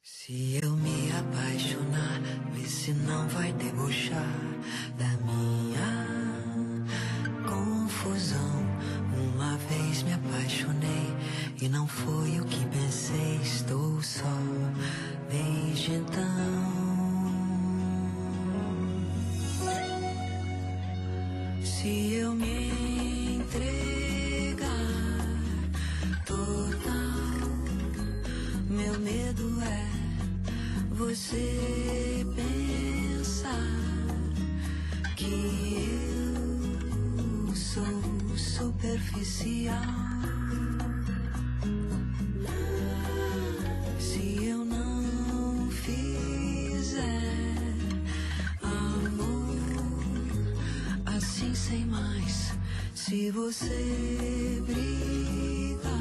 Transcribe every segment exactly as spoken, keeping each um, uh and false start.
Se eu me apaixonar, vê se não vai debochar da minha confusão. Uma vez me apaixonei e não foi o que pensei. Estou só desde então. Se eu me entregar total, meu medo é você pensar que eu sou superficial. Se eu não fizer amor assim sem mais, se você brigar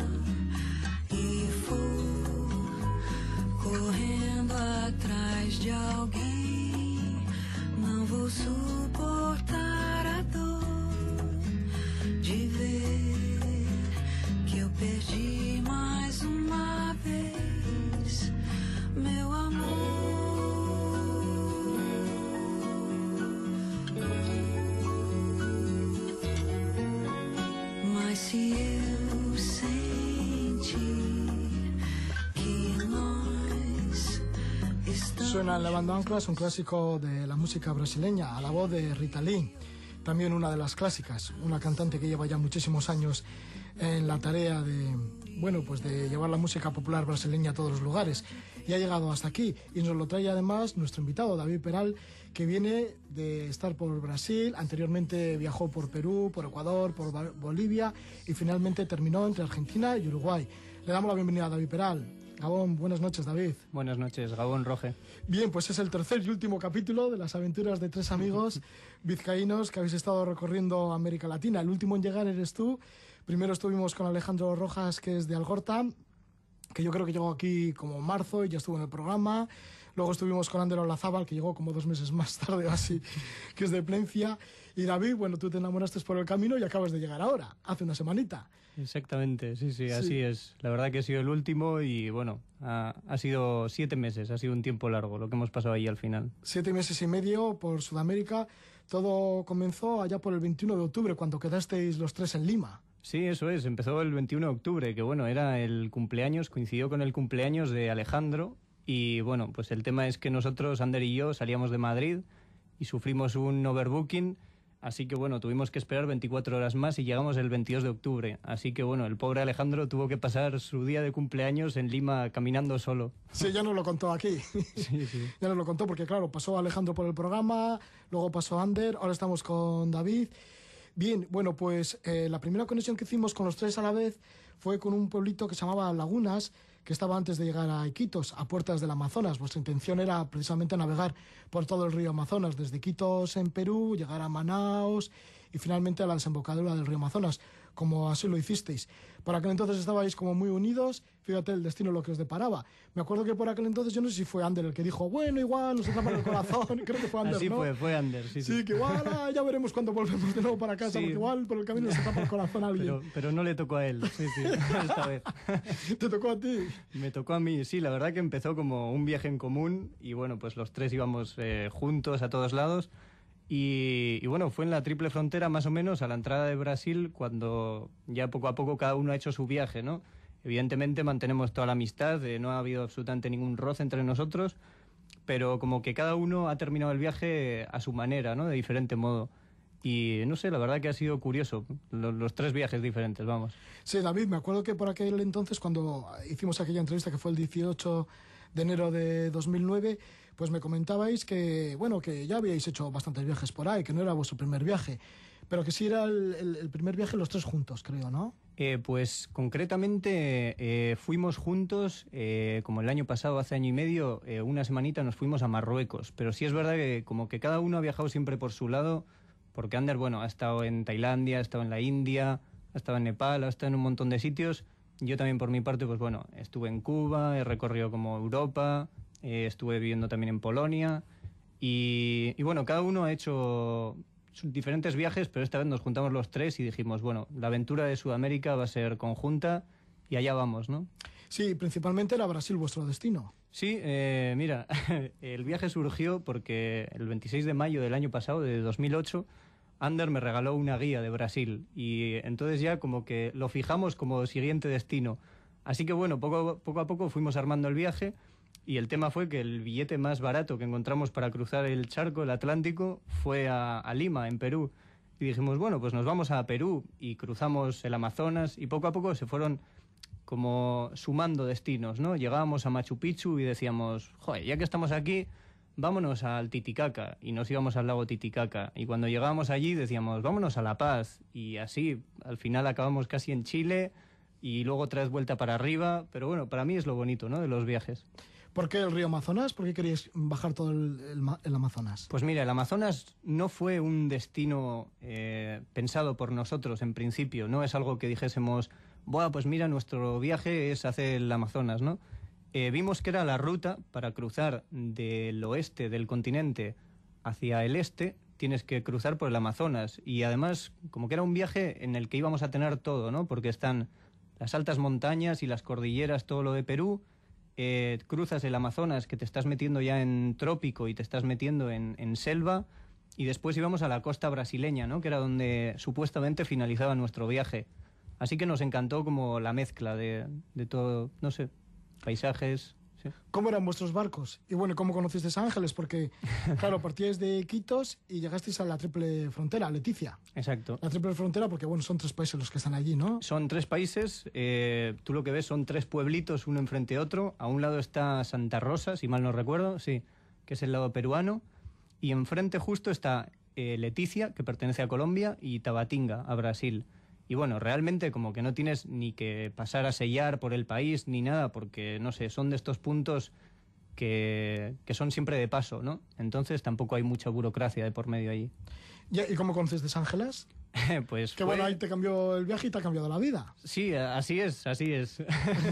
e for correndo atrás de alguém, não vou suportar a dor de ver que eu perdi mais uma vez meu amor. Mas se eu sentir que nós estamos... Suena Levando Anclas, un clásico de la música brasileña, a la voz de Rita Lee, también una de las clásicas, una cantante que lleva ya muchísimos años en la tarea de, bueno, pues de llevar la música popular brasileña a todos los lugares, y ha llegado hasta aquí, y nos lo trae además nuestro invitado, David Peral, que viene de estar por Brasil, anteriormente viajó por Perú, por Ecuador, por Bolivia, y finalmente terminó entre Argentina y Uruguay. Le damos la bienvenida a David Peral. Gabón, buenas noches, David. Buenas noches, Gabón, Roge. Bien, pues es el tercer y último capítulo de las aventuras de tres amigos vizcaínos que habéis estado recorriendo América Latina. El último en llegar eres tú. Primero estuvimos con Alejandro Rojas, que es de Algorta, que yo creo que llegó aquí como en marzo y ya estuvo en el programa. Luego estuvimos con Ander Olazábal, que llegó como dos meses más tarde o así, que es de Plencia. Y David, bueno, tú te enamoraste por el camino y acabas de llegar ahora, hace una semanita. Exactamente, sí, sí, Sí. así es. La verdad que ha sido el último y, bueno, ha, ha sido siete meses, ha sido un tiempo largo lo que hemos pasado ahí al final. Siete meses y medio por Sudamérica. Todo comenzó allá por el veintiuno de octubre, cuando quedasteis los tres en Lima. Sí, eso es, empezó el veintiuno de octubre, que bueno, era el cumpleaños, coincidió con el cumpleaños de Alejandro. Y bueno, pues el tema es que nosotros, Ander y yo, salíamos de Madrid y sufrimos un overbooking, así que bueno, tuvimos que esperar veinticuatro horas más y llegamos el veintidós de octubre. Así que bueno, el pobre Alejandro tuvo que pasar su día de cumpleaños en Lima caminando solo. Sí, ya nos lo contó aquí. Sí, sí. Ya nos lo contó porque, claro, pasó Alejandro por el programa, luego pasó Ander, ahora estamos con David. Bien, bueno, pues eh, la primera conexión que hicimos con los tres a la vez fue con un pueblito que se llamaba Lagunas, que estaba antes de llegar a Iquitos, a puertas del Amazonas. Vuestra intención era precisamente navegar por todo el río Amazonas, desde Iquitos en Perú, llegar a Manaos y finalmente a la desembocadura del río Amazonas, como así lo hicisteis. Por aquel entonces estabais como muy unidos, fíjate el destino lo que os deparaba. Me acuerdo que por aquel entonces, yo no sé si fue Ander el que dijo, bueno, igual nos atrapa el corazón, creo que fue Ander, Así ¿no? fue, fue Ander, sí, sí. Sí, que igual ah, ya veremos cuando volvemos de nuevo para casa, Sí. porque igual por el camino nos atrapa el corazón a alguien. Pero, pero no le tocó a él, sí, sí, esta vez. ¿Te tocó a ti? Me tocó a mí, sí, la verdad que empezó como un viaje en común y bueno, pues los tres íbamos eh, juntos a todos lados y, y bueno, fue en la triple frontera más o menos a la entrada de Brasil cuando ya poco a poco cada uno ha hecho su viaje, ¿no? Evidentemente mantenemos toda la amistad, eh, no ha habido absolutamente ningún roce entre nosotros, pero como que cada uno ha terminado el viaje a su manera, ¿no? De diferente modo. Y no sé, la verdad que ha sido curioso, los, los tres viajes diferentes, vamos. Sí, David, me acuerdo que por aquel entonces, cuando hicimos aquella entrevista que fue el dieciocho de enero de dos mil nueve, pues me comentabais que, bueno, que ya habíais hecho bastantes viajes por ahí, que no era vuestro primer viaje, pero que sí era el, el, el primer viaje los tres juntos, creo, ¿no? Eh, pues concretamente eh, fuimos juntos, eh, como el año pasado, hace año y medio, eh, una semanita nos fuimos a Marruecos, pero sí es verdad que como que cada uno ha viajado siempre por su lado, porque Ander, bueno, ha estado en Tailandia, ha estado en la India, ha estado en Nepal, ha estado en un montón de sitios. Yo también por mi parte, pues bueno, estuve en Cuba, he recorrido como Europa, eh, estuve viviendo también en Polonia y, y bueno, cada uno ha hecho diferentes viajes, pero esta vez nos juntamos los tres y dijimos, bueno, la aventura de Sudamérica va a ser conjunta y allá vamos, ¿no? Sí, principalmente era Brasil vuestro destino. Sí, eh, mira, el viaje surgió porque el veintiséis de mayo del año pasado, de dos mil ocho, Ander me regaló una guía de Brasil y entonces ya como que lo fijamos como siguiente destino. Así que bueno, poco, poco a poco fuimos armando el viaje y el tema fue que el billete más barato que encontramos para cruzar el charco, el Atlántico, fue a, a Lima, en Perú. Y dijimos, bueno, pues nos vamos a Perú y cruzamos el Amazonas y poco a poco se fueron como sumando destinos, ¿no? Llegábamos a Machu Picchu y decíamos, joder, ya que estamos aquí, vámonos al Titicaca, y nos íbamos al lago Titicaca. Y cuando llegábamos allí decíamos, vámonos a La Paz, y así, al final acabamos casi en Chile, y luego otra vez vuelta para arriba, pero bueno, para mí es lo bonito, ¿no?, de los viajes. ¿Por qué el río Amazonas? ¿Por qué queríais bajar todo el, el, el Amazonas? Pues mira, el Amazonas no fue un destino eh, pensado por nosotros en principio, no es algo que dijésemos, buah, pues mira, nuestro viaje es hacer el Amazonas, ¿no? Eh, vimos que era la ruta para cruzar del oeste del continente hacia el este, tienes que cruzar por el Amazonas, y además como que era un viaje en el que íbamos a tener todo, ¿no? Porque están las altas montañas y las cordilleras, todo lo de Perú, eh, cruzas el Amazonas, que te estás metiendo ya en trópico y te estás metiendo en, en selva, y después íbamos a la costa brasileña, ¿no?, que era donde supuestamente finalizaba nuestro viaje. Así que nos encantó como la mezcla de, de todo, no sé, paisajes. Sí. ¿Cómo eran vuestros barcos? Y bueno, ¿cómo conocisteis a Ángeles? Porque, claro, partíais de Iquitos y llegasteis a la triple frontera, a Leticia. Exacto. La triple frontera porque, bueno, son tres países los que están allí, ¿no? Son tres países, eh, tú lo que ves son tres pueblitos, uno enfrente de otro. A un lado está Santa Rosa, si mal no recuerdo, sí, que es el lado peruano. Y enfrente justo está eh, Leticia, que pertenece a Colombia, y Tabatinga, a Brasil. Y bueno, realmente como que no tienes ni que pasar a sellar por el país ni nada, porque, no sé, son de estos puntos que, que son siempre de paso, ¿no? Entonces tampoco hay mucha burocracia de por medio allí. ¿Y cómo conociste Ángeles? Pues que fue... bueno, ahí te cambió el viaje y te ha cambiado la vida. Sí, así es, así es.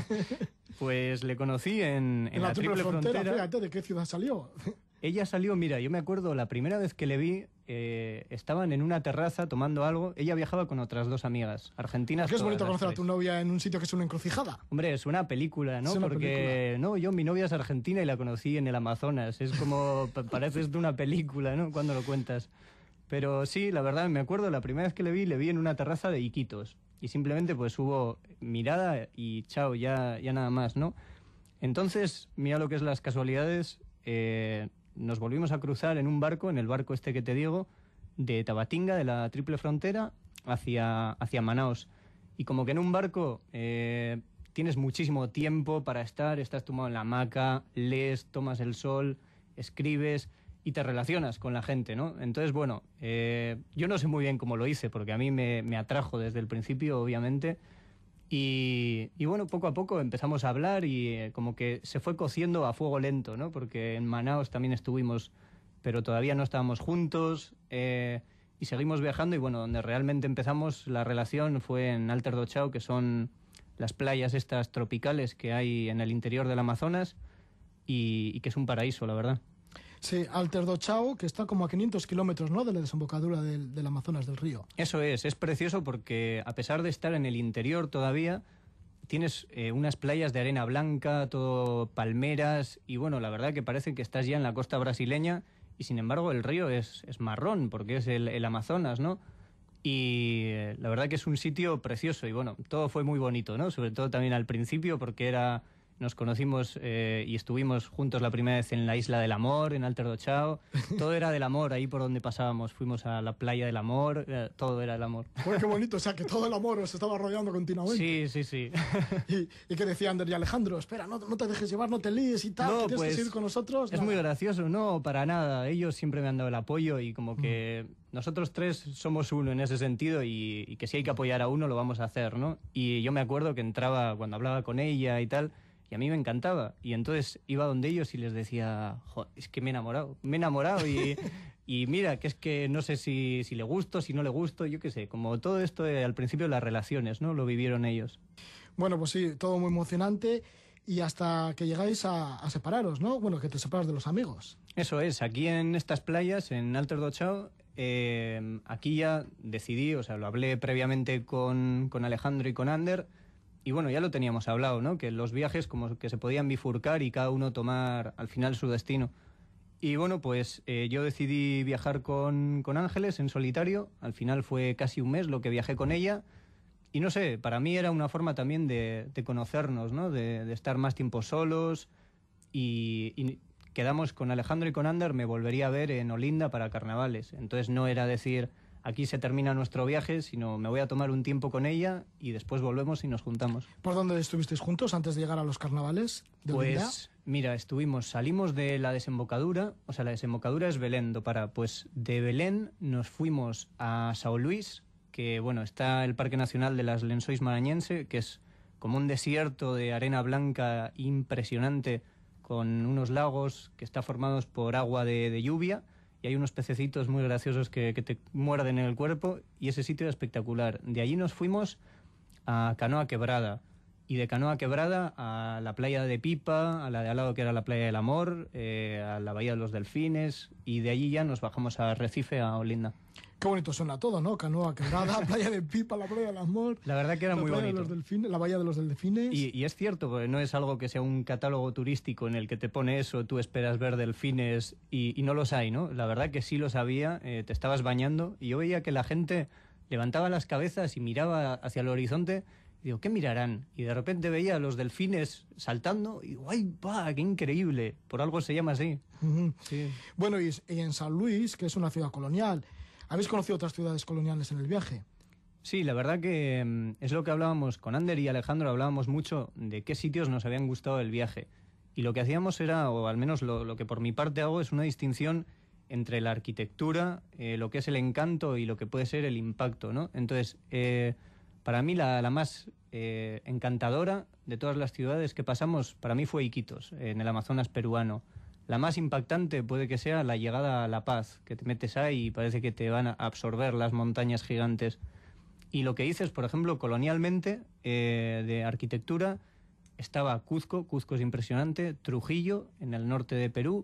Pues le conocí en, en, en la, la triple, triple frontera. frontera. Fíjate, ¿de qué ciudad salió? Ella salió, mira, yo me acuerdo, la primera vez que le vi, eh, estaban en una terraza tomando algo. Ella viajaba con otras dos amigas, argentinas. Porque es bonito conocer tres. a tu novia en un sitio que es una encrucijada. Hombre, es una película, ¿no? Es una Porque, película. no, yo, mi novia es argentina y la conocí en el Amazonas. Es como, parece de una película, ¿no?, cuando lo cuentas. Pero sí, la verdad, me acuerdo, la primera vez que le vi, le vi en una terraza de Iquitos. Y simplemente, pues, hubo mirada y chao, ya, ya nada más, ¿no? Entonces, mira lo que es las casualidades. Eh, nos volvimos a cruzar en un barco, en el barco este que te digo, de Tabatinga, de la triple frontera, hacia, hacia Manaos. Y como que en un barco eh, tienes muchísimo tiempo para estar, estás tumbado en la hamaca, lees, tomas el sol, escribes y te relacionas con la gente, ¿no? Entonces, bueno, eh, yo no sé muy bien cómo lo hice, porque a mí me, me atrajo desde el principio, obviamente. Y, y bueno, poco a poco empezamos a hablar y eh, como que se fue cociendo a fuego lento, ¿no? Porque en Manaos también estuvimos, pero todavía no estábamos juntos, eh, y seguimos viajando. Y bueno, donde realmente empezamos la relación fue en Alter do Chao, que son las playas estas tropicales que hay en el interior del Amazonas, y, y que es un paraíso, la verdad. Sí, Alter do Chao, que está como a quinientos kilómetros, ¿no?, de la desembocadura del, del Amazonas, del río. Eso es, es precioso porque a pesar de estar en el interior todavía, tienes eh, unas playas de arena blanca, todo palmeras, y bueno, la verdad que parece que estás ya en la costa brasileña, y sin embargo el río es, es marrón, porque es el, el Amazonas, ¿no? Y eh, la verdad que es un sitio precioso, y bueno, todo fue muy bonito, ¿no? Sobre todo también al principio, porque era... Nos conocimos eh, y estuvimos juntos la primera vez en la Isla del Amor, en Alter do Chao. Todo era del amor, ahí por donde pasábamos. Fuimos a la playa del amor, eh, todo era del amor. Pues qué bonito, o sea, que todo el amor os estaba rodeando continuamente. Sí, sí, sí. Y, y que decía Ander y Alejandro, espera, no, no te dejes llevar, no te líes y tal, No, que tienes pues, que seguir con nosotros. Es nada. muy gracioso, no, para nada. Ellos siempre me han dado el apoyo y como que mm. nosotros tres somos uno en ese sentido, y, y que si hay que apoyar a uno lo vamos a hacer, ¿no? Y yo me acuerdo que entraba cuando hablaba con ella y tal... Y a mí me encantaba. Y entonces iba donde ellos y les decía, joder, es que me he enamorado, me he enamorado y, y mira, que es que no sé si, si le gusto, si no le gusto, yo qué sé. Como todo esto de, al principio de las relaciones, ¿no? Lo vivieron ellos. Bueno, pues sí, todo muy emocionante y hasta que llegáis a, a separaros, ¿no? Bueno, que te separas de los amigos. Eso es, aquí en estas playas, en Alter do Chao, eh, aquí ya decidí, o sea, lo hablé previamente con, con Alejandro y con Ander. y bueno, ya lo teníamos hablado, ¿no? Que los viajes como que se podían bifurcar y cada uno tomar al final su destino. Y bueno, pues eh, yo decidí viajar con, con Ángeles en solitario. Al final fue casi un mes lo que viajé con ella. Y no sé, para mí era una forma también de, de conocernos, ¿no? De, de estar más tiempo solos. Y, y quedamos con Alejandro y con Ander, me volvería a ver en Olinda para carnavales. Entonces no era decir, aquí se termina nuestro viaje, sino me voy a tomar un tiempo con ella y después volvemos y nos juntamos. ¿Por dónde estuvisteis juntos antes de llegar a los carnavales de Olinda? Pues mira, estuvimos, salimos de la desembocadura, o sea, la desembocadura es Belén do Pará. Pues de Belén nos fuimos a São Luís, que bueno, está el Parque Nacional de las Lençóis Maranhense, que es como un desierto de arena blanca impresionante, con unos lagos que están formados por agua de, de lluvia, y hay unos pececitos muy graciosos que, que te muerden en el cuerpo, y ese sitio era espectacular. De allí nos fuimos a Canoa Quebrada, y de Canoa Quebrada a la playa de Pipa, a la de al lado que era la playa del Amor, eh, a la bahía de los Delfines, y de allí ya nos bajamos a Recife, a Olinda. Qué bonito suena todo, ¿no? Canoa Quebrada, playa de Pipa, la playa del Amor. La verdad que era la muy playa bonito. De los delfines, la bahía de los delfines. Y, y es cierto, porque no es algo que sea un catálogo turístico en el que te pone eso, tú esperas ver delfines y, y no los hay, ¿no? La verdad que sí los había, eh, te estabas bañando y yo veía que la gente levantaba las cabezas y miraba hacia el horizonte. Y digo, ¿qué mirarán? Y de repente veía a los delfines saltando y digo, ¡ay, va! ¡Qué increíble! Por algo se llama así. Uh-huh. Sí. Bueno, y, y en San Luis, que es una ciudad colonial, ¿habéis conocido otras ciudades coloniales en el viaje? Sí, la verdad que mm, es lo que hablábamos con Ander y Alejandro, hablábamos mucho de qué sitios nos habían gustado del viaje. Y lo que hacíamos era, o al menos lo, lo que por mi parte hago, es una distinción entre la arquitectura, eh, lo que es el encanto y lo que puede ser el impacto, ¿no? Entonces, eh, para mí la, la más eh, encantadora de todas las ciudades que pasamos, para mí fue Iquitos, en el Amazonas peruano. La más impactante puede que sea la llegada a La Paz, que te metes ahí y parece que te van a absorber las montañas gigantes. Y lo que dices, por ejemplo, colonialmente, eh, de arquitectura, estaba Cuzco, Cuzco es impresionante, Trujillo, en el norte de Perú,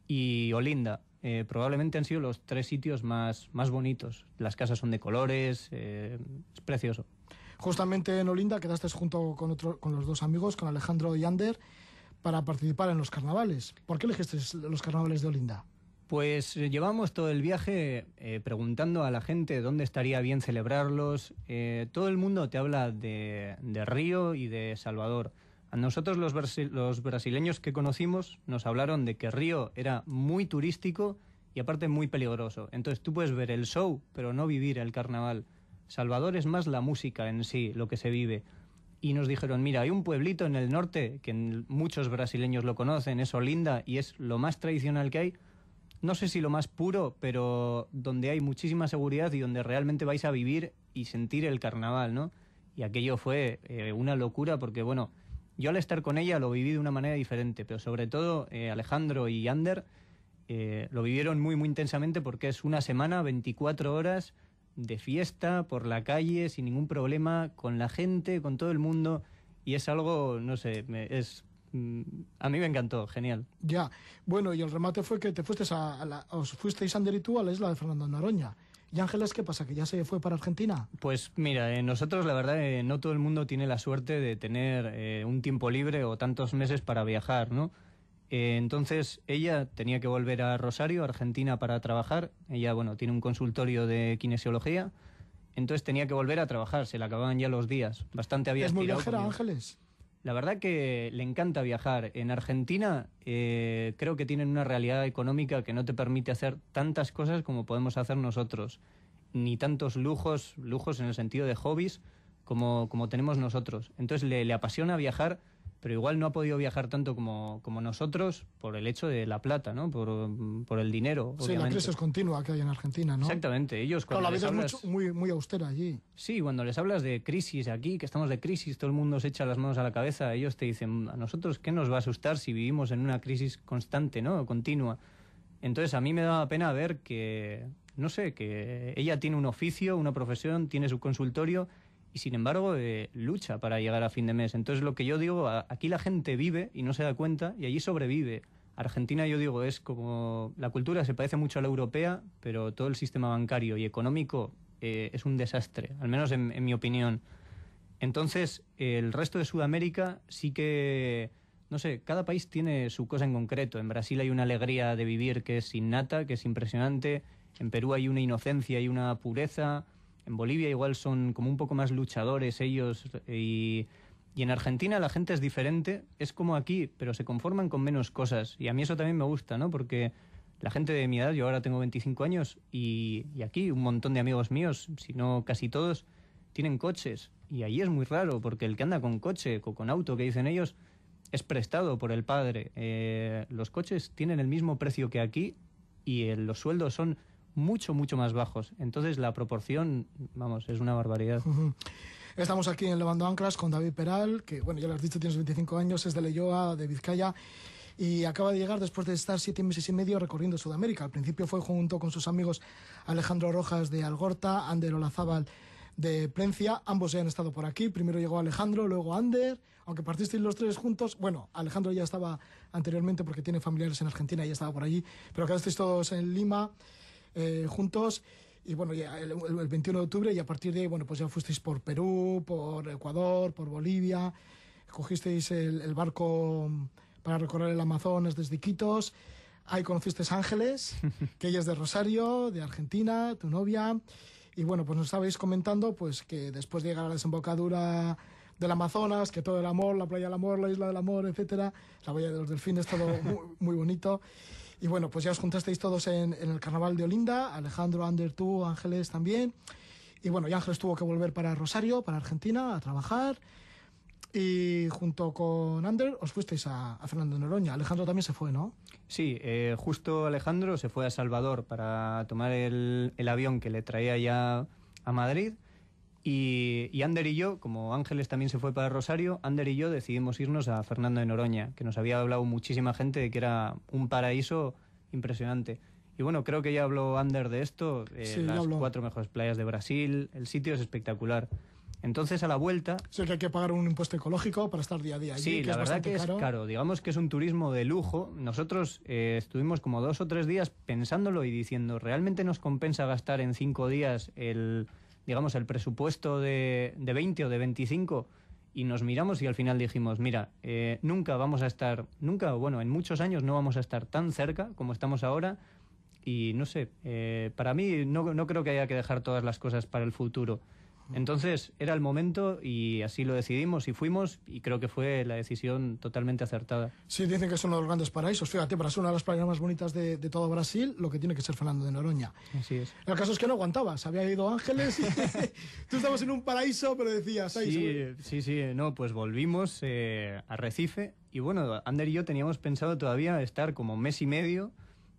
y Olinda. Eh, probablemente han sido los tres sitios más, más bonitos. Las casas son de colores, eh, es precioso. Justamente en Olinda quedaste junto con, otro, con los dos amigos, con Alejandro y Ander, para participar en los carnavales. ¿Por qué elegiste los carnavales de Olinda? Pues eh, llevamos todo el viaje eh, preguntando a la gente dónde estaría bien celebrarlos. Eh, todo el mundo te habla de, de Río y de Salvador. A nosotros los, brasi- los brasileños que conocimos nos hablaron de que Río era muy turístico y aparte muy peligroso. Entonces tú puedes ver el show, pero no vivir el carnaval. Salvador es más la música en sí, lo que se vive. Y nos dijeron, mira, hay un pueblito en el norte, que muchos brasileños lo conocen, es Olinda, y es lo más tradicional que hay. No sé si lo más puro, pero donde hay muchísima seguridad y donde realmente vais a vivir y sentir el carnaval, ¿no? Y aquello fue eh, una locura porque, bueno, yo al estar con ella lo viví de una manera diferente, pero sobre todo eh, Alejandro y Ander eh, lo vivieron muy, muy intensamente porque es una semana, veinticuatro horas de fiesta por la calle, sin ningún problema, con la gente, con todo el mundo, y es algo, no sé, me, es mm, a mí me encantó, genial. Ya, bueno, y el remate fue que te fuiste a, a la, os fuisteis Ander y tú a la isla de Fernando de Noroña. ¿Y Ángeles qué pasa, que ya se fue para Argentina? Pues mira, eh, nosotros la verdad eh, no todo el mundo tiene la suerte de tener eh, un tiempo libre o tantos meses para viajar, ¿no? Eh, entonces ella tenía que volver a Rosario, Argentina, para trabajar. Ella, bueno, tiene un consultorio de kinesiología, entonces tenía que volver a trabajar, se le acababan ya los días. Bastante había ¿Es muy estirado viajera, conmigo. Ángeles? La verdad que le encanta viajar. En Argentina eh, creo que tienen una realidad económica que no te permite hacer tantas cosas como podemos hacer nosotros, ni tantos lujos, lujos en el sentido de hobbies, como, como tenemos nosotros. Entonces le, le apasiona viajar, pero igual no ha podido viajar tanto como, como nosotros por el hecho de la plata, ¿no? Por, por el dinero, Sí, obviamente. la crisis continua que hay en Argentina, ¿no? Exactamente. Ellos Claro, cuando la les vida hablas... es mucho, muy, muy austera allí. Sí, cuando les hablas de crisis aquí, que estamos de crisis, todo el mundo se echa las manos a la cabeza, ellos te dicen, ¿a nosotros qué nos va a asustar si vivimos en una crisis constante, ¿no? Continua. Entonces a mí me daba pena ver que, no sé, que ella tiene un oficio, una profesión, tiene su consultorio y sin embargo eh, lucha para llegar a fin de mes. Entonces lo que yo digo, a, aquí la gente vive y no se da cuenta y allí sobrevive. Argentina, yo digo, es como... La cultura se parece mucho a la europea, pero todo el sistema bancario y económico eh, es un desastre, al menos en, en mi opinión. Entonces, el resto de Sudamérica sí que, no sé, cada país tiene su cosa en concreto. En Brasil hay una alegría de vivir que es innata, que es impresionante. En Perú hay una inocencia y una pureza. En Bolivia igual son como un poco más luchadores ellos. Y, y en Argentina la gente es diferente. Es como aquí, pero se conforman con menos cosas. Y a mí eso también me gusta, ¿no? Porque la gente de mi edad, yo ahora tengo veinticinco años, y, y aquí un montón de amigos míos, si no casi todos, tienen coches. Y ahí es muy raro, porque el que anda con coche o con auto, que dicen ellos, es prestado por el padre. Eh, los coches tienen el mismo precio que aquí y eh, los sueldos son mucho, mucho más bajos. Entonces la proporción, vamos, es una barbaridad. Uh-huh. Estamos aquí en Levando Anclas con David Peral, que, bueno, ya lo has dicho, tienes veinticinco años, es de Leioa, de Vizcaya, y acaba de llegar después de estar siete meses y medio recorriendo Sudamérica. Al principio fue junto con sus amigos Alejandro Rojas de Algorta, Ander Olazábal de Plencia. Ambos ya han estado por aquí. Primero llegó Alejandro, luego Ander, aunque partisteis los tres juntos. Bueno, Alejandro ya estaba anteriormente porque tiene familiares en Argentina y ya estaba por allí, pero quedasteis todos en Lima eh, juntos. Y bueno, ya el, el veintiuno de octubre, y a partir de ahí, bueno, pues ya fuisteis por Perú, por Ecuador, por Bolivia, cogisteis el, el barco para recorrer el Amazonas desde Iquitos. Ahí conocisteis a Ángeles, que ella es de Rosario, de Argentina, tu novia. Y bueno, pues nos estabais comentando pues que después de llegar a la desembocadura del Amazonas, que todo el amor, la playa del amor, la isla del amor, etcétera, la bahía de los delfines, todo muy, muy bonito. Y bueno, pues ya os juntasteis todos en, en el carnaval de Olinda, Alejandro, Ander, tú, Ángeles también. Y bueno, y Ángeles tuvo que volver para Rosario, para Argentina, a trabajar. Y junto con Ander os fuisteis a, a Fernando de Noroña. Alejandro también se fue, ¿no? Sí, eh, justo Alejandro se fue a Salvador para tomar el, el avión que le traía ya a Madrid. Y, y Ander y yo, como Ángeles también se fue para Rosario, Ander y yo decidimos irnos a Fernando de Noroña, que nos había hablado muchísima gente de que era un paraíso impresionante. Y bueno, creo que ya habló Ander de esto, eh, sí, las cuatro mejores playas de Brasil, el sitio es espectacular. Entonces, a la vuelta... Sé que hay que pagar un impuesto ecológico para estar día a día allí, sí, que la es verdad que caro. es caro. Digamos que es un turismo de lujo. Nosotros eh, estuvimos como dos o tres días pensándolo y diciendo, ¿realmente nos compensa gastar en cinco días el, digamos, el presupuesto de, de veinte o de veinticinco? Y nos miramos y al final dijimos, mira, eh, nunca vamos a estar, nunca, bueno, en muchos años no vamos a estar tan cerca como estamos ahora. Y no sé, eh, para mí no, no creo que haya que dejar todas las cosas para el futuro. Entonces era el momento y así lo decidimos y fuimos, y creo que fue la decisión totalmente acertada. Sí, dicen que es uno de los grandes paraísos. Fíjate, para ser una de las playas más bonitas de, de todo Brasil, lo que tiene que ser Fernando de Noroña. Así es. El caso es que no aguantabas, había ido Ángeles y tú estabas en un paraíso, pero decías... Ay, sí, sobre... sí, sí, no, pues volvimos eh, a Recife y bueno, Ander y yo teníamos pensado todavía estar como un mes y medio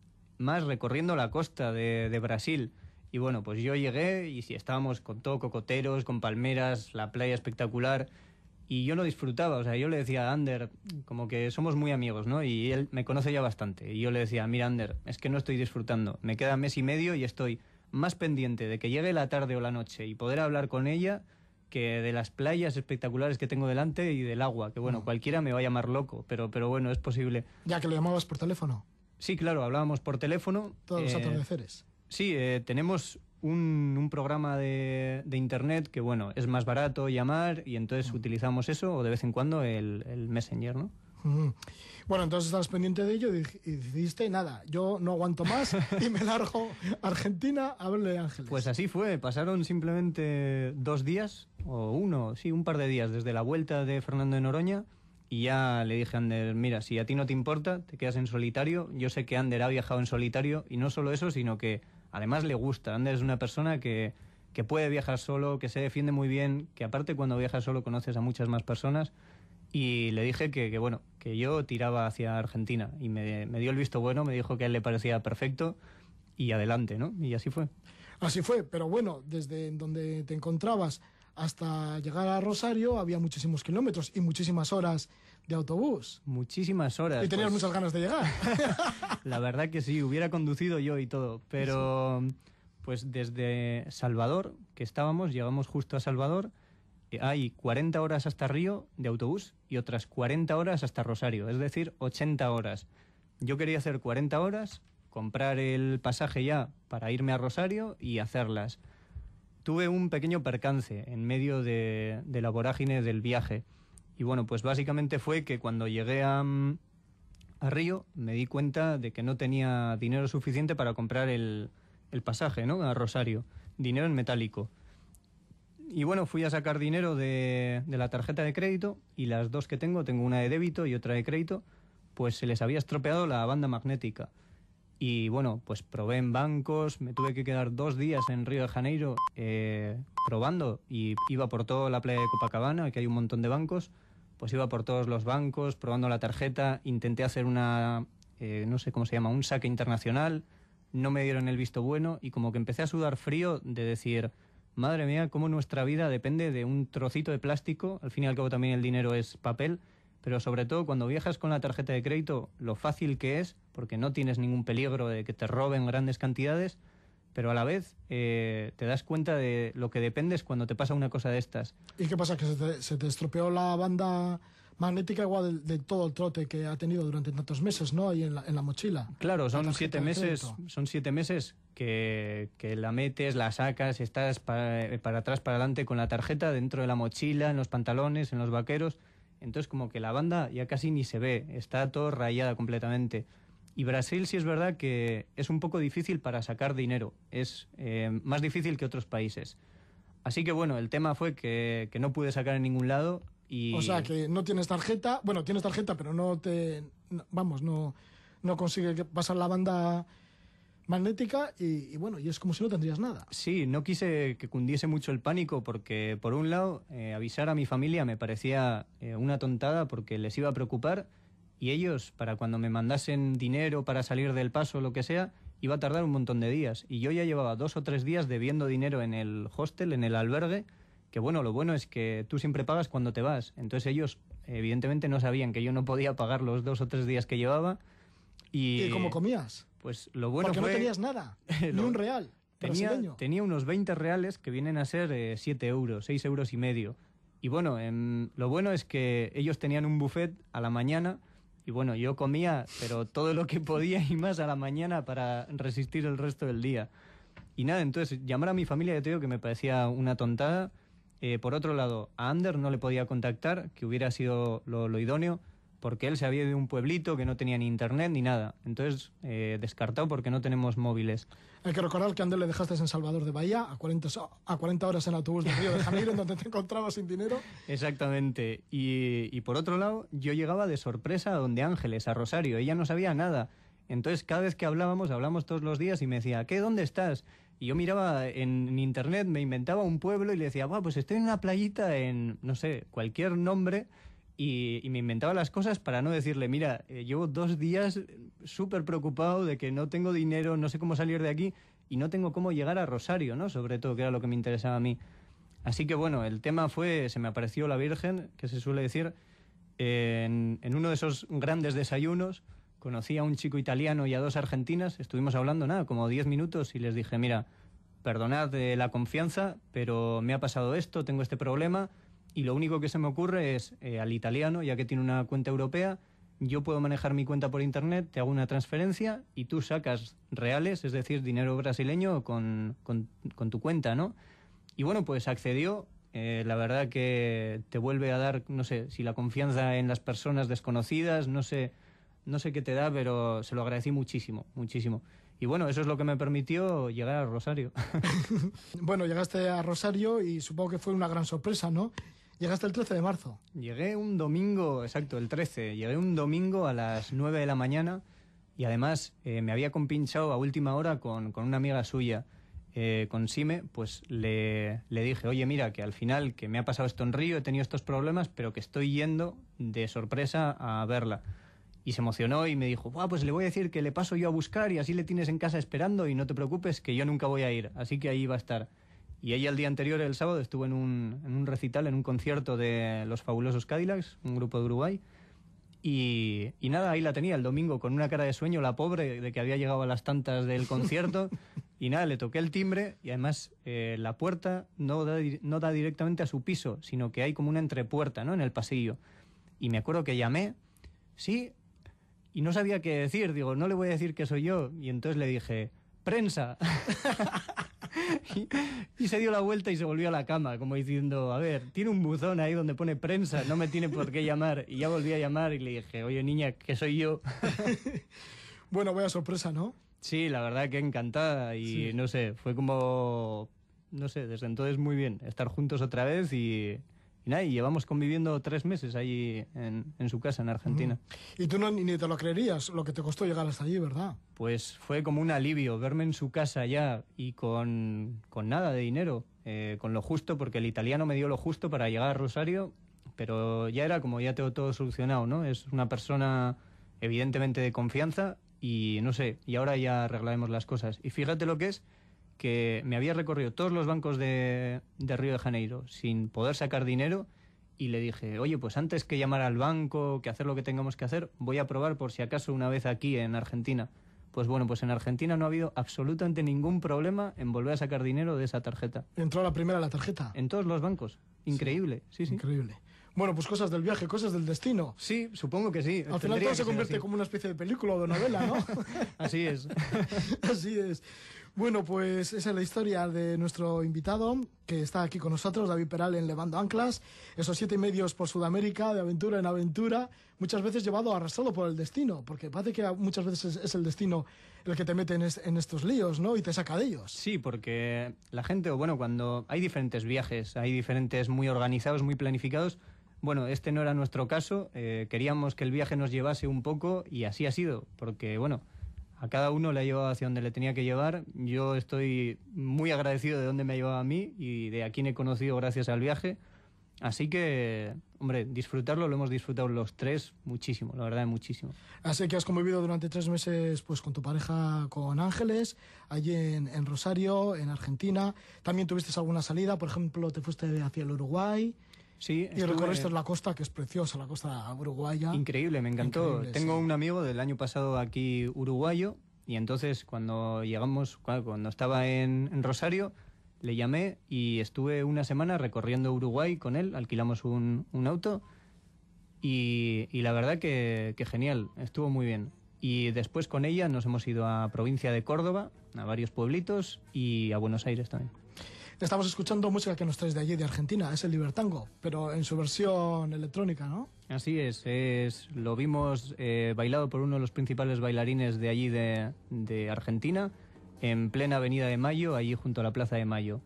más recorriendo la costa de, de Brasil. Y bueno, pues yo llegué y sí, estábamos con todo cocoteros, con palmeras, la playa espectacular. Y yo lo disfrutaba, o sea, yo le decía a Ander, como que somos muy amigos, ¿no? Y él me conoce ya bastante. Y yo le decía, mira, Ander, es que no estoy disfrutando. Me queda mes y medio y estoy más pendiente de que llegue la tarde o la noche y poder hablar con ella que de las playas espectaculares que tengo delante y del agua. Que bueno, mm. cualquiera me va a llamar loco, pero, pero bueno, es posible. Ya que lo llamabas por teléfono. Sí, claro, hablábamos por teléfono. Todos los eh, atardeceres. Sí, eh, tenemos un, un programa de, de internet que, bueno, es más barato llamar y entonces uh-huh. utilizamos eso o de vez en cuando el, el Messenger, ¿no? Uh-huh. Bueno, entonces estabas pendiente de ello y decidiste, nada, yo no aguanto más y me largo a Argentina a verle a Ángeles. Pues así fue, pasaron simplemente dos días, o uno, sí, un par de días desde la vuelta de Fernando de Noroña. Y ya le dije a Ander, mira, si a ti no te importa, te quedas en solitario. Yo sé que Ander ha viajado en solitario y no solo eso, sino que además le gusta. Ander es una persona que, que puede viajar solo, que se defiende muy bien, que aparte cuando viajas solo conoces a muchas más personas. Y le dije que, que bueno, que yo tiraba hacia Argentina y me, me dio el visto bueno, me dijo que a él le parecía perfecto y adelante, ¿no? Y así fue. Así fue, pero bueno, desde donde te encontrabas hasta llegar a Rosario había muchísimos kilómetros y muchísimas horas de autobús. Muchísimas horas. Y tenías pues, muchas ganas de llegar. La verdad que sí, hubiera conducido yo y todo, pero sí. Pues desde Salvador, que estábamos, llegamos justo a Salvador, hay cuarenta horas hasta Río de autobús y otras cuarenta horas hasta Rosario, es decir, ochenta horas. Yo quería hacer cuarenta horas, comprar el pasaje ya para irme a Rosario y hacerlas. tuve un pequeño percance en medio de, de la vorágine del viaje. Y bueno, pues básicamente fue que cuando llegué a, a Río me di cuenta de que no tenía dinero suficiente para comprar el, el pasaje, ¿no? A Rosario, dinero en metálico. Y bueno, fui a sacar dinero de, de la tarjeta de crédito y las dos que tengo, tengo una de débito y otra de crédito, pues se les había estropeado la banda magnética. Y bueno, pues probé en bancos, me tuve que quedar dos días en Río de Janeiro eh, probando y iba por toda la playa de Copacabana, que hay un montón de bancos, pues iba por todos los bancos probando la tarjeta, intenté hacer una, eh, no sé cómo se llama, un saque internacional, no me dieron el visto bueno y como que empecé a sudar frío de decir, madre mía, cómo nuestra vida depende de un trocito de plástico, al fin y al cabo también el dinero es papel, pero sobre todo cuando viajas con la tarjeta de crédito, lo fácil que es, porque no tienes ningún peligro de que te roben grandes cantidades, pero a la vez eh, te das cuenta de lo que dependes cuando te pasa una cosa de estas. ¿Y qué pasa? ¿Que se te, se te estropeó la banda magnética igual de, de todo el trote que ha tenido durante tantos meses, ¿no? Ahí en la, en la mochila. Claro, son siete meses, son siete meses que, que la metes, la sacas, estás para, para atrás, para adelante con la tarjeta dentro de la mochila, en los pantalones, en los vaqueros. Entonces como que la banda ya casi ni se ve, está todo rayada completamente. Y Brasil sí es verdad que es un poco difícil para sacar dinero, es eh, más difícil que otros países. Así que bueno, el tema fue que, que no pude sacar en ningún lado y... O sea, que no tienes tarjeta, bueno, tienes tarjeta, pero no te... No, vamos, no, no consigue pasar la banda magnética y, y bueno, y es como si no tendrías nada. Sí, no quise que cundiese mucho el pánico porque, por un lado, eh, avisar a mi familia me parecía eh, una tontada porque les iba a preocupar y ellos, para cuando me mandasen dinero para salir del paso o lo que sea, iba a tardar un montón de días. Y yo ya llevaba dos o tres días debiendo dinero en el hostel, en el albergue, que bueno, lo bueno es que tú siempre pagas cuando te vas. Entonces ellos, evidentemente, no sabían que yo no podía pagar los dos o tres días que llevaba. ¿Y, ¿Y cómo comías? Pues lo bueno Porque fue... no tenías nada, ni un real tenía, brasileño. tenía unos veinte reales que vienen a ser eh, siete euros, seis euros y medio. Y bueno, eh, lo bueno es que ellos tenían un buffet a la mañana y bueno, yo comía, pero todo lo que podía y más a la mañana para resistir el resto del día. Y nada, entonces llamar a mi familia, ya te digo que me parecía una tontada. Eh, por otro lado, a Ander no le podía contactar, que hubiera sido lo, lo idóneo, porque él se había ido de un pueblito que no tenía ni internet ni nada. Entonces, eh, descartado porque no tenemos móviles. Hay que recordar que a Ander le dejaste en Salvador de Bahía, a cuarenta, a cuarenta horas en autobús de Río de Janeiro, en donde te encontrabas sin dinero. Exactamente. Y, y por otro lado, yo llegaba de sorpresa a donde Ángeles, a Rosario. Ella no sabía nada. Entonces, cada vez que hablábamos, hablamos todos los días y me decía, ¿qué? ¿Dónde estás? Y yo miraba en, en internet, me inventaba un pueblo y le decía, bah, pues estoy en una playita en, no sé, cualquier nombre... Y, y me inventaba las cosas para no decirle, mira, eh, llevo dos días súper preocupado de que no tengo dinero, no sé cómo salir de aquí y no tengo cómo llegar a Rosario, ¿no? Sobre todo, que era lo que me interesaba a mí. Así que bueno, el tema fue, se me apareció la Virgen, que se suele decir, eh, en, en uno de esos grandes desayunos, conocí a un chico italiano y a dos argentinas, estuvimos hablando, nada, como diez minutos y les dije, mira, perdonad eh, la confianza, pero me ha pasado esto, tengo este problema... Y lo único que se me ocurre es, eh, al italiano, ya que tiene una cuenta europea, yo puedo manejar mi cuenta por internet, te hago una transferencia y tú sacas reales, es decir, dinero brasileño con, con, con tu cuenta, ¿no? Y bueno, pues accedió. Eh, la verdad que te vuelve a dar, no sé, si la confianza en las personas desconocidas, no sé, no sé qué te da, pero se lo agradecí muchísimo, muchísimo. Y bueno, eso es lo que me permitió llegar a Rosario. Bueno, llegaste a Rosario y supongo que fue una gran sorpresa, ¿no? Llegaste el trece de marzo. Llegué un domingo, exacto, el trece. Llegué un domingo a las nueve de la mañana y además eh, me había compinchado a última hora con, con una amiga suya, eh, con Sime, pues le, le dije, oye, mira, que al final que me ha pasado esto en Río, he tenido estos problemas, pero que estoy yendo de sorpresa a verla. Y se emocionó y me dijo, Buah, pues le voy a decir que le paso yo a buscar y así le tienes en casa esperando y no te preocupes que yo nunca voy a ir, así que ahí va a estar. Y ella el día anterior, el sábado, estuvo en un, en un recital, en un concierto de Los Fabulosos Cadillacs, un grupo de Uruguay. Y, y nada, ahí la tenía el domingo con una cara de sueño, la pobre, de que había llegado a las tantas del concierto. Y nada, le toqué el timbre y además eh, la puerta no da, no da directamente a su piso, sino que hay como una entrepuerta, ¿no?, en el pasillo. Y me acuerdo que llamé, sí, y no sabía qué decir. Digo, no le voy a decir que soy yo. Y entonces le dije, prensa. y, y se dio la vuelta y se volvió a la cama, como diciendo, a ver, tiene un buzón ahí donde pone prensa, no me tiene por qué llamar. Y ya volví a llamar y le dije, oye, niña, que soy yo. Bueno, vaya sorpresa, ¿no? Sí, la verdad que encantada y sí. No sé, fue como, no sé, desde entonces muy bien, estar juntos otra vez y... Y nada, y llevamos conviviendo tres meses allí en, en su casa, en Argentina. Mm. Y tú no, ni te lo creerías, lo que te costó llegar hasta allí, ¿verdad? Pues fue como un alivio verme en su casa ya y con, con nada de dinero, eh, con lo justo, porque el italiano me dio lo justo para llegar a Rosario, pero ya era como ya tengo todo solucionado, ¿no? Es una persona evidentemente de confianza y no sé, y ahora ya arreglaremos las cosas. Y fíjate lo que es, que me había recorrido todos los bancos de, de Río de Janeiro sin poder sacar dinero y le dije, oye, pues antes que llamar al banco, que hacer lo que tengamos que hacer, voy a probar por si acaso una vez aquí en Argentina. Pues bueno, pues en Argentina no ha habido absolutamente ningún problema en volver a sacar dinero de esa tarjeta. ¿Entró la primera la tarjeta? En todos los bancos. Increíble, sí, sí. sí. Increíble. Bueno, pues cosas del viaje, cosas del destino. Sí, supongo que sí. Al final todo se convierte como una especie de película o de novela, ¿no? Así es. Así es. Bueno, pues esa es la historia de nuestro invitado, que está aquí con nosotros, David Peral, en Levando Anclas. Esos siete medios por Sudamérica, de aventura en aventura, muchas veces llevado arrastrado por el destino, porque parece que muchas veces es, es el destino el que te mete en, es, en estos líos, ¿no? Y te saca de ellos. Sí, porque la gente, o bueno, cuando hay diferentes viajes, hay diferentes muy organizados, muy planificados. Bueno, este no era nuestro caso, eh, queríamos que el viaje nos llevase un poco y así ha sido, porque bueno, a cada uno le ha llevado hacia donde le tenía que llevar. Yo estoy muy agradecido de dónde me ha llevado a mí y de a quién he conocido gracias al viaje. Así que, hombre, disfrutarlo lo hemos disfrutado los tres muchísimo, la verdad, muchísimo. Así que has convivido durante tres meses pues con tu pareja, con Ángeles, allí en, en Rosario, en Argentina. También tuviste alguna salida, por ejemplo, te fuiste hacia el Uruguay. Sí, y estuve... recorriste la costa, que es preciosa, la costa uruguaya. Increíble, me encantó. Increíble, Tengo sí. un amigo del año pasado aquí uruguayo y entonces cuando llegamos, cuando estaba en, en Rosario, le llamé y estuve una semana recorriendo Uruguay con él, alquilamos un, un auto y, y la verdad que, que genial, estuvo muy bien. Y después con ella nos hemos ido a provincia de Córdoba, a varios pueblitos y a Buenos Aires también. Estamos escuchando música que nos traes de allí, de Argentina, es el Libertango, pero en su versión electrónica, ¿no? Así es, es lo vimos eh, bailado por uno de los principales bailarines de allí de, de Argentina, en plena Avenida de Mayo, allí junto a la Plaza de Mayo.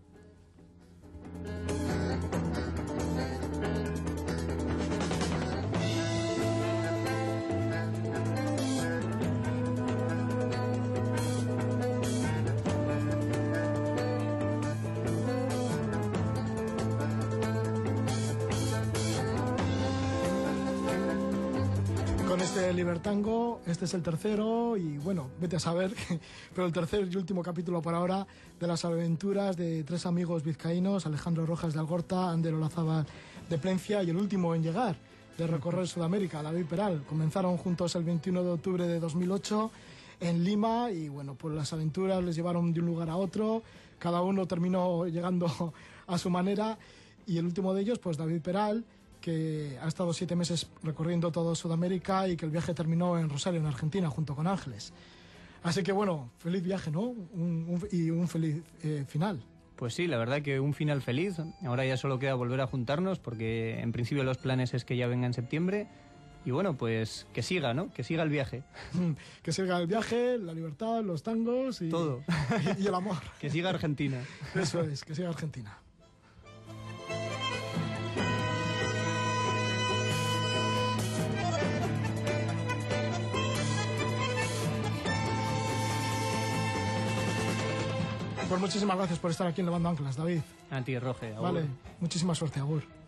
Libertango, este es el tercero y bueno, vete a saber, pero el tercer y último capítulo por ahora de las aventuras de tres amigos vizcaínos, Alejandro Rojas de Algorta, Ander Olazábal de Plencia y el último en llegar de recorrer Sudamérica, David Peral. Comenzaron juntos el veintiuno de octubre de dos mil ocho en Lima y bueno, pues las aventuras les llevaron de un lugar a otro, cada uno terminó llegando a su manera y el último de ellos, pues David Peral, que ha estado siete meses recorriendo todo Sudamérica y que el viaje terminó en Rosario, en Argentina, junto con Ángeles. Así que bueno, feliz viaje, ¿no? Un, un, y un feliz eh, final. Pues sí, la verdad que un final feliz. Ahora ya solo queda volver a juntarnos porque en principio los planes es que ya venga en septiembre. Y bueno, pues que siga, ¿no? Que siga el viaje. Que siga el viaje, la libertad, los tangos y... todo. Y, y el amor. Que siga Argentina. Eso es, que siga Argentina. Pues muchísimas gracias por estar aquí en Levando Anclas, David. A ti, Roge. Vale, muchísima suerte, agur.